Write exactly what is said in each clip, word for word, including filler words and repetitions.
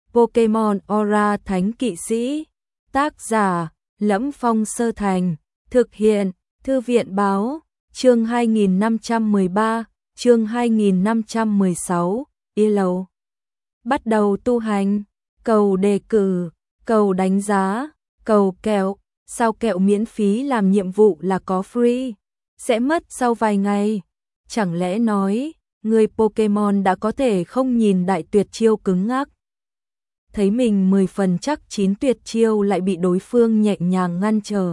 Pokemon Aura Thánh Kỵ Sĩ. Tác giả: Lẫm Phong Sơ Thành. Thực hiện: Thư viện báo. Chương hai nghìn năm trăm mười ba, chương hai nghìn năm trăm mười sáu. Yellow. Bắt đầu tu hành. Cầu đề cử, cầu đánh giá, cầu kẹo. Sao kẹo miễn phí làm nhiệm vụ là có free? Sẽ mất sau vài ngày. Chẳng lẽ nói, người Pokemon đã có thể không nhìn đại tuyệt chiêu cứng ngắc? Thấy mình mười phần chắc chín tuyệt chiêu lại bị đối phương nhẹ nhàng ngăn trở.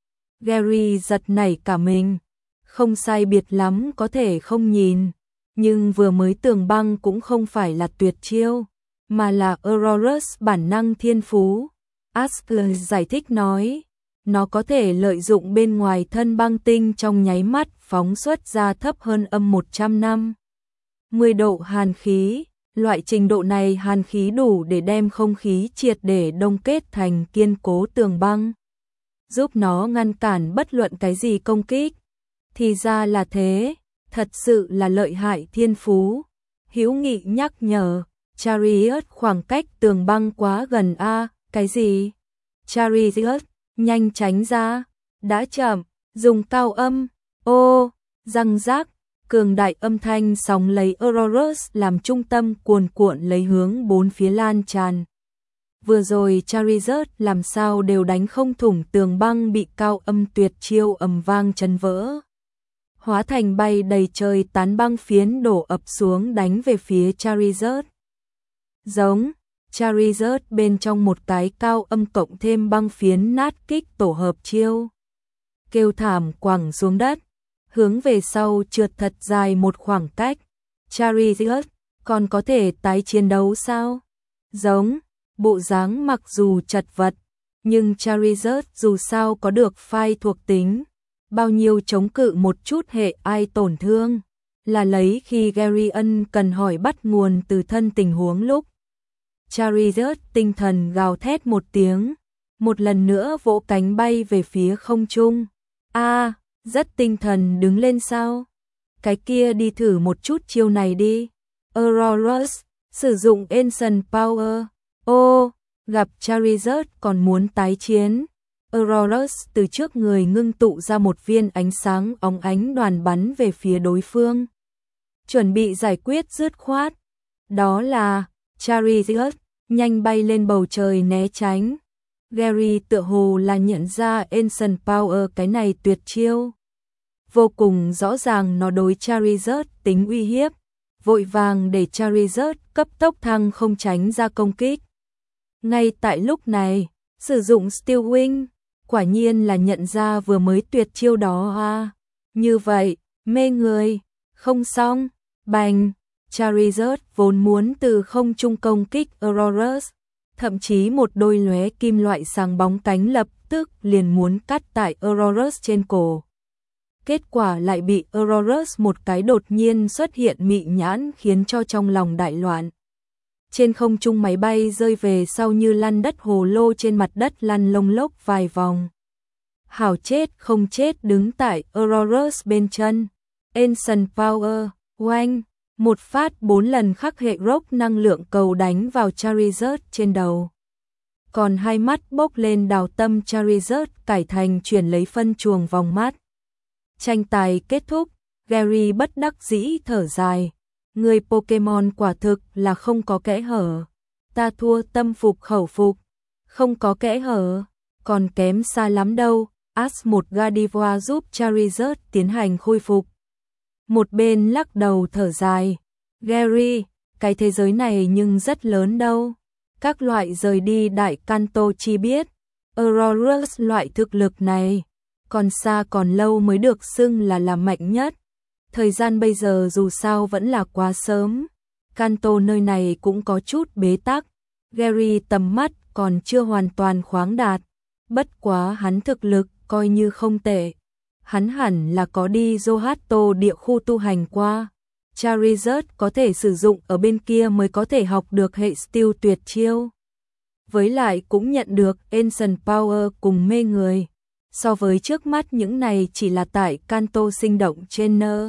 Gary giật nảy cả mình. Không sai biệt lắm có thể không nhìn. Nhưng vừa mới tường băng cũng không phải là tuyệt chiêu, mà là Aurorus bản năng thiên phú. Asker giải thích nói, nó có thể lợi dụng bên ngoài thân băng tinh trong nháy mắt phóng xuất ra thấp hơn âm một trăm năm mươi độ hàn khí. Loại trình độ này hàn khí đủ để đem không khí triệt để đông kết thành kiên cố tường băng, giúp nó ngăn cản bất luận cái gì công kích. Thì ra là thế, thật sự là lợi hại thiên phú. Hữu Nghị nhắc nhở, Chariot khoảng cách tường băng quá gần a. Cái gì? Chariot, nhanh tránh ra. Đã chậm, dùng cao âm. Ô, răng rác. Cường đại âm thanh sóng lấy Aurorus làm trung tâm cuồn cuộn lấy hướng bốn phía lan tràn. Vừa rồi Charizard làm sao đều đánh không thủng tường băng bị cao âm tuyệt chiêu ầm vang chấn vỡ. Hóa thành bay đầy trời tán băng phiến đổ ập xuống đánh về phía Charizard. Giống, Charizard bên trong một cái cao âm cộng thêm băng phiến nát kích tổ hợp chiêu. Kêu thảm quẳng xuống đất, hướng về sau trượt thật dài một khoảng cách. Charizard, còn có thể tái chiến đấu sao? Giống, bộ dáng mặc dù chật vật, nhưng Charizard dù sao có được phai thuộc tính. Bao nhiêu chống cự một chút hệ ai tổn thương, là lấy khi Gary ân cần hỏi bắt nguồn từ thân tình huống lúc. Charizard tinh thần gào thét một tiếng, một lần nữa vỗ cánh bay về phía không trung. A, rất tinh thần đứng lên sao? Cái kia đi thử một chút chiêu này đi. Aurorus, sử dụng Ancient Power. Ô, gặp Charizard còn muốn tái chiến. Aurorus từ trước người ngưng tụ ra một viên ánh sáng óng ánh đoàn bắn về phía đối phương. Chuẩn bị giải quyết dứt khoát. Đó là Charizard, nhanh bay lên bầu trời né tránh. Gary tựa hồ là nhận ra Ancient Power cái này tuyệt chiêu. Vô cùng rõ ràng nó đối Charizard tính uy hiếp. Vội vàng để Charizard cấp tốc thăng không tránh ra công kích. Ngay tại lúc này, sử dụng Steel Wing. Quả nhiên là nhận ra vừa mới tuyệt chiêu đó à. Như vậy, mê người. Không xong, bành. Charizard vốn muốn từ không trung công kích Aurorus. Thậm chí một đôi lóe kim loại sáng bóng cánh lập tức liền muốn cắt tại Aurorus trên cổ. Kết quả lại bị Aurorus một cái đột nhiên xuất hiện mị nhãn khiến cho trong lòng đại loạn. Trên không trung máy bay rơi về sau như lăn đất hồ lô trên mặt đất lăn lông lốc vài vòng. Hảo chết không chết đứng tại Aurorus bên chân. Ancient Power, oanh, một phát bốn lần khắc hệ rock năng lượng cầu đánh vào Charizard trên đầu. Còn hai mắt bốc lên đào tâm Charizard cải thành chuyển lấy phân chuồng vòng mắt. Tranh tài kết thúc, Gary bất đắc dĩ thở dài. Người Pokemon quả thực là không có kẽ hở. Ta thua tâm phục khẩu phục. Không có kẽ hở, còn kém xa lắm đâu. Ask một Gardevoir giúp Charizard tiến hành khôi phục. Một bên lắc đầu thở dài. Gary, cái thế giới này nhưng rất lớn đâu. Các loại rời đi Đại Kanto chi biết. Aurorus loại thực lực này, còn xa còn lâu mới được xưng là là mạnh nhất. Thời gian bây giờ dù sao vẫn là quá sớm. Kanto nơi này cũng có chút bế tắc. Gary tầm mắt còn chưa hoàn toàn khoáng đạt. Bất quá hắn thực lực coi như không tệ. Hắn hẳn là có đi Johto địa khu tu hành qua. Charizard có thể sử dụng ở bên kia mới có thể học được hệ Steel tuyệt chiêu. Với lại cũng nhận được Ancient Power cùng mê người. So với trước mắt những này chỉ là tại Kanto sinh động trên nơ.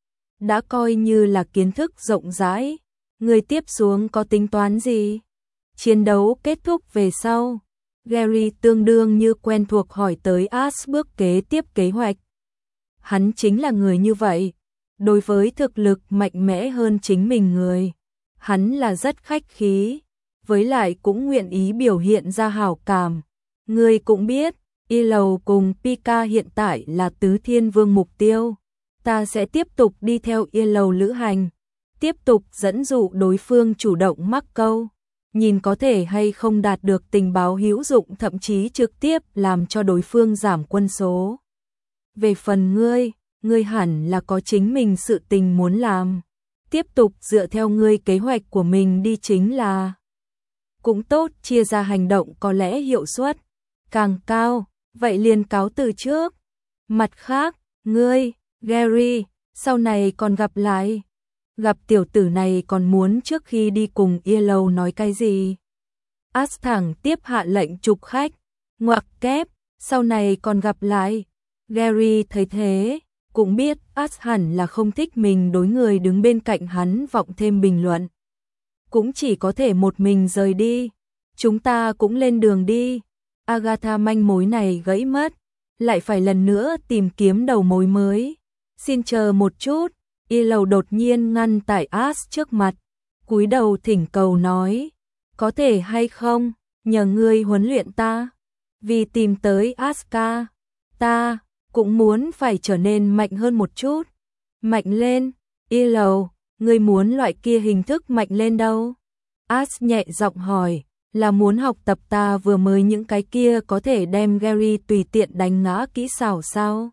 Đã coi như là kiến thức rộng rãi. Người tiếp xuống có tính toán gì? Chiến đấu kết thúc về sau, Gary tương đương như quen thuộc hỏi tới Ash bước kế tiếp kế hoạch. Hắn chính là người như vậy, đối với thực lực mạnh mẽ hơn chính mình người, hắn là rất khách khí, với lại cũng nguyện ý biểu hiện ra hảo cảm. Ngươi cũng biết, Yellow cùng Pika hiện tại là tứ thiên vương mục tiêu. Ta sẽ tiếp tục đi theo Yellow lữ hành, tiếp tục dẫn dụ đối phương chủ động mắc câu, nhìn có thể hay không đạt được tình báo hữu dụng, thậm chí trực tiếp làm cho đối phương giảm quân số. Về phần ngươi, ngươi hẳn là có chính mình sự tình muốn làm, tiếp tục dựa theo ngươi kế hoạch của mình đi chính là cũng tốt, chia ra hành động có lẽ hiệu suất càng cao, vậy liền cáo từ trước. Mặt khác, ngươi, Gary, sau này còn gặp lại. Gặp tiểu tử này còn muốn trước khi đi cùng Yellow nói cái gì? Ash thẳng tiếp hạ lệnh chụp khách, ngoặc kép, sau này còn gặp lại. Gary thấy thế, cũng biết Ash hẳn là không thích mình đối người đứng bên cạnh hắn vọng thêm bình luận. Cũng chỉ có thể một mình rời đi. Chúng ta cũng lên đường đi. Agatha manh mối này gãy mất, lại phải lần nữa tìm kiếm đầu mối mới. Xin chờ một chút. Yellow đột nhiên ngăn tại Ash trước mặt, cúi đầu thỉnh cầu nói, có thể hay không, nhờ ngươi huấn luyện ta, vì tìm tới Asuka, ta cũng muốn phải trở nên mạnh hơn một chút. Mạnh lên, Yellow, ngươi muốn loại kia hình thức mạnh lên đâu? Ash nhẹ giọng hỏi, là muốn học tập ta vừa mới những cái kia có thể đem Gary tùy tiện đánh ngã kỹ xảo sao?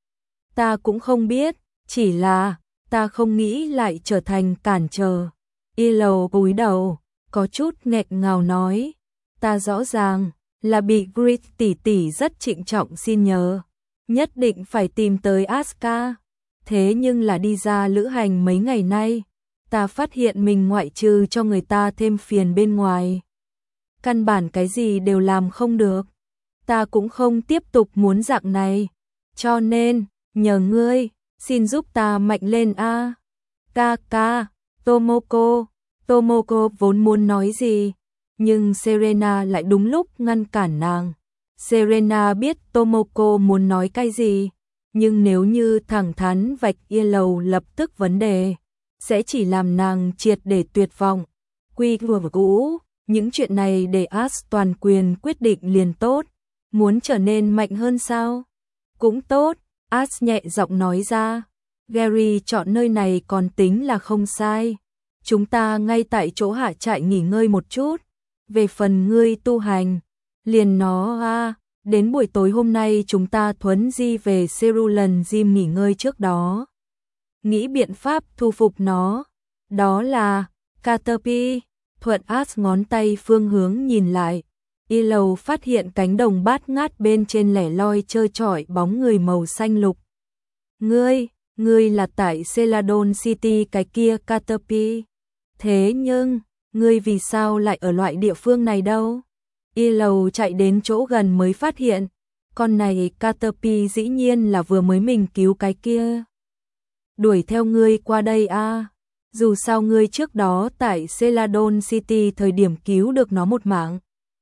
Ta cũng không biết, chỉ là ta không nghĩ lại trở thành cản trở. Yellow cúi đầu, có chút nghẹn ngào nói, ta rõ ràng là bị Grit tỷ tỷ rất trịnh trọng xin nhờ, nhất định phải tìm tới Asuka. Thế nhưng là đi ra lữ hành mấy ngày nay, ta phát hiện mình ngoại trừ cho người ta thêm phiền bên ngoài, căn bản cái gì đều làm không được. Ta cũng không tiếp tục muốn dạng này, cho nên nhờ ngươi, xin giúp ta mạnh lên a. À. Ca ca, Tomoko, Tomoko vốn muốn nói gì, nhưng Serena lại đúng lúc ngăn cản nàng. Serena biết Tomoko muốn nói cái gì, nhưng nếu như thẳng thắn vạch Yellow lập tức vấn đề, sẽ chỉ làm nàng triệt để tuyệt vọng. Quy vừa cũ, những chuyện này để Ash toàn quyền quyết định liền tốt. Muốn trở nên mạnh hơn sao? Cũng tốt. Ash nhẹ giọng nói ra, Gary chọn nơi này còn tính là không sai. Chúng ta ngay tại chỗ hạ trại nghỉ ngơi một chút. Về phần ngươi tu hành, liền nó a, à, đến buổi tối hôm nay chúng ta thuấn di về Cerulean Gym nghỉ ngơi trước đó. Nghĩ biện pháp thu phục nó. Đó là Caterpie. Thuận Ash ngón tay phương hướng nhìn lại. Yellow phát hiện cánh đồng bát ngát bên trên lẻ loi trơ trọi bóng người màu xanh lục. Ngươi, ngươi là tại Celadon City cái kia Caterpie. Thế nhưng, ngươi vì sao lại ở loại địa phương này đâu? Yellow chạy đến chỗ gần mới phát hiện, con này Caterpie dĩ nhiên là vừa mới mình cứu cái kia. Đuổi theo ngươi qua đây a. À. Dù sao ngươi trước đó tại Celadon City thời điểm cứu được nó một mạng.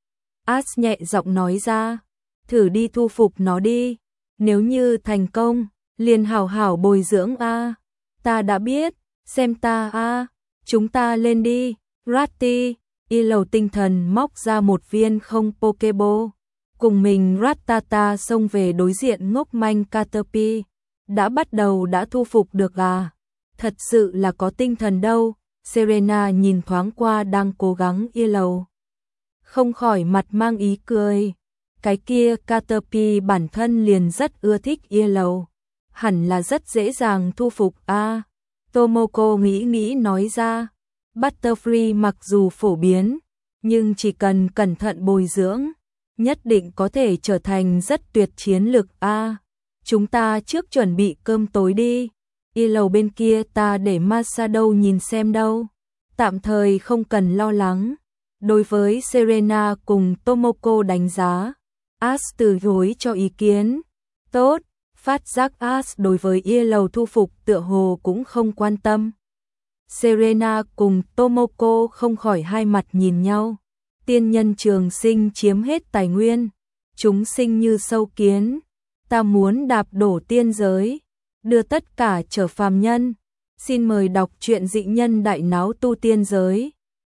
Ash nhẹ giọng nói ra, thử đi thu phục nó đi, nếu như thành công, liền hảo hảo bồi dưỡng a. À. Ta đã biết, xem ta a, à. Chúng ta lên đi. Ratty, Yellow tinh thần móc ra một viên không Pokeball, cùng mình Rattata xông về đối diện ngốc manh Caterpie. Đã bắt đầu đã thu phục được à? Thật sự là có tinh thần đâu. Serena nhìn thoáng qua đang cố gắng Yellow, không khỏi mặt mang ý cười. Cái kia Caterpie bản thân liền rất ưa thích Yellow, hẳn là rất dễ dàng thu phục a. À, Tomoko nghĩ nghĩ nói ra, Butterfree mặc dù phổ biến, nhưng chỉ cần cẩn thận bồi dưỡng, nhất định có thể trở thành rất tuyệt chiến lực a. À, chúng ta trước chuẩn bị cơm tối đi. Yellow bên kia ta để Masado nhìn xem đâu. Tạm thời không cần lo lắng. Đối với Serena cùng Tomoko đánh giá, Ash từ chối cho ý kiến. Tốt, phát giác Ash đối với Yellow thu phục tựa hồ cũng không quan tâm. Serena cùng Tomoko không khỏi hai mặt nhìn nhau. tiên nhân trường sinh chiếm hết tài nguyên, chúng sinh như sâu kiến, ta muốn đạp đổ tiên giới, đưa tất cả trở phàm nhân. Xin mời đọc truyện Dị Nhân Đại Náo Tu Tiên Giới.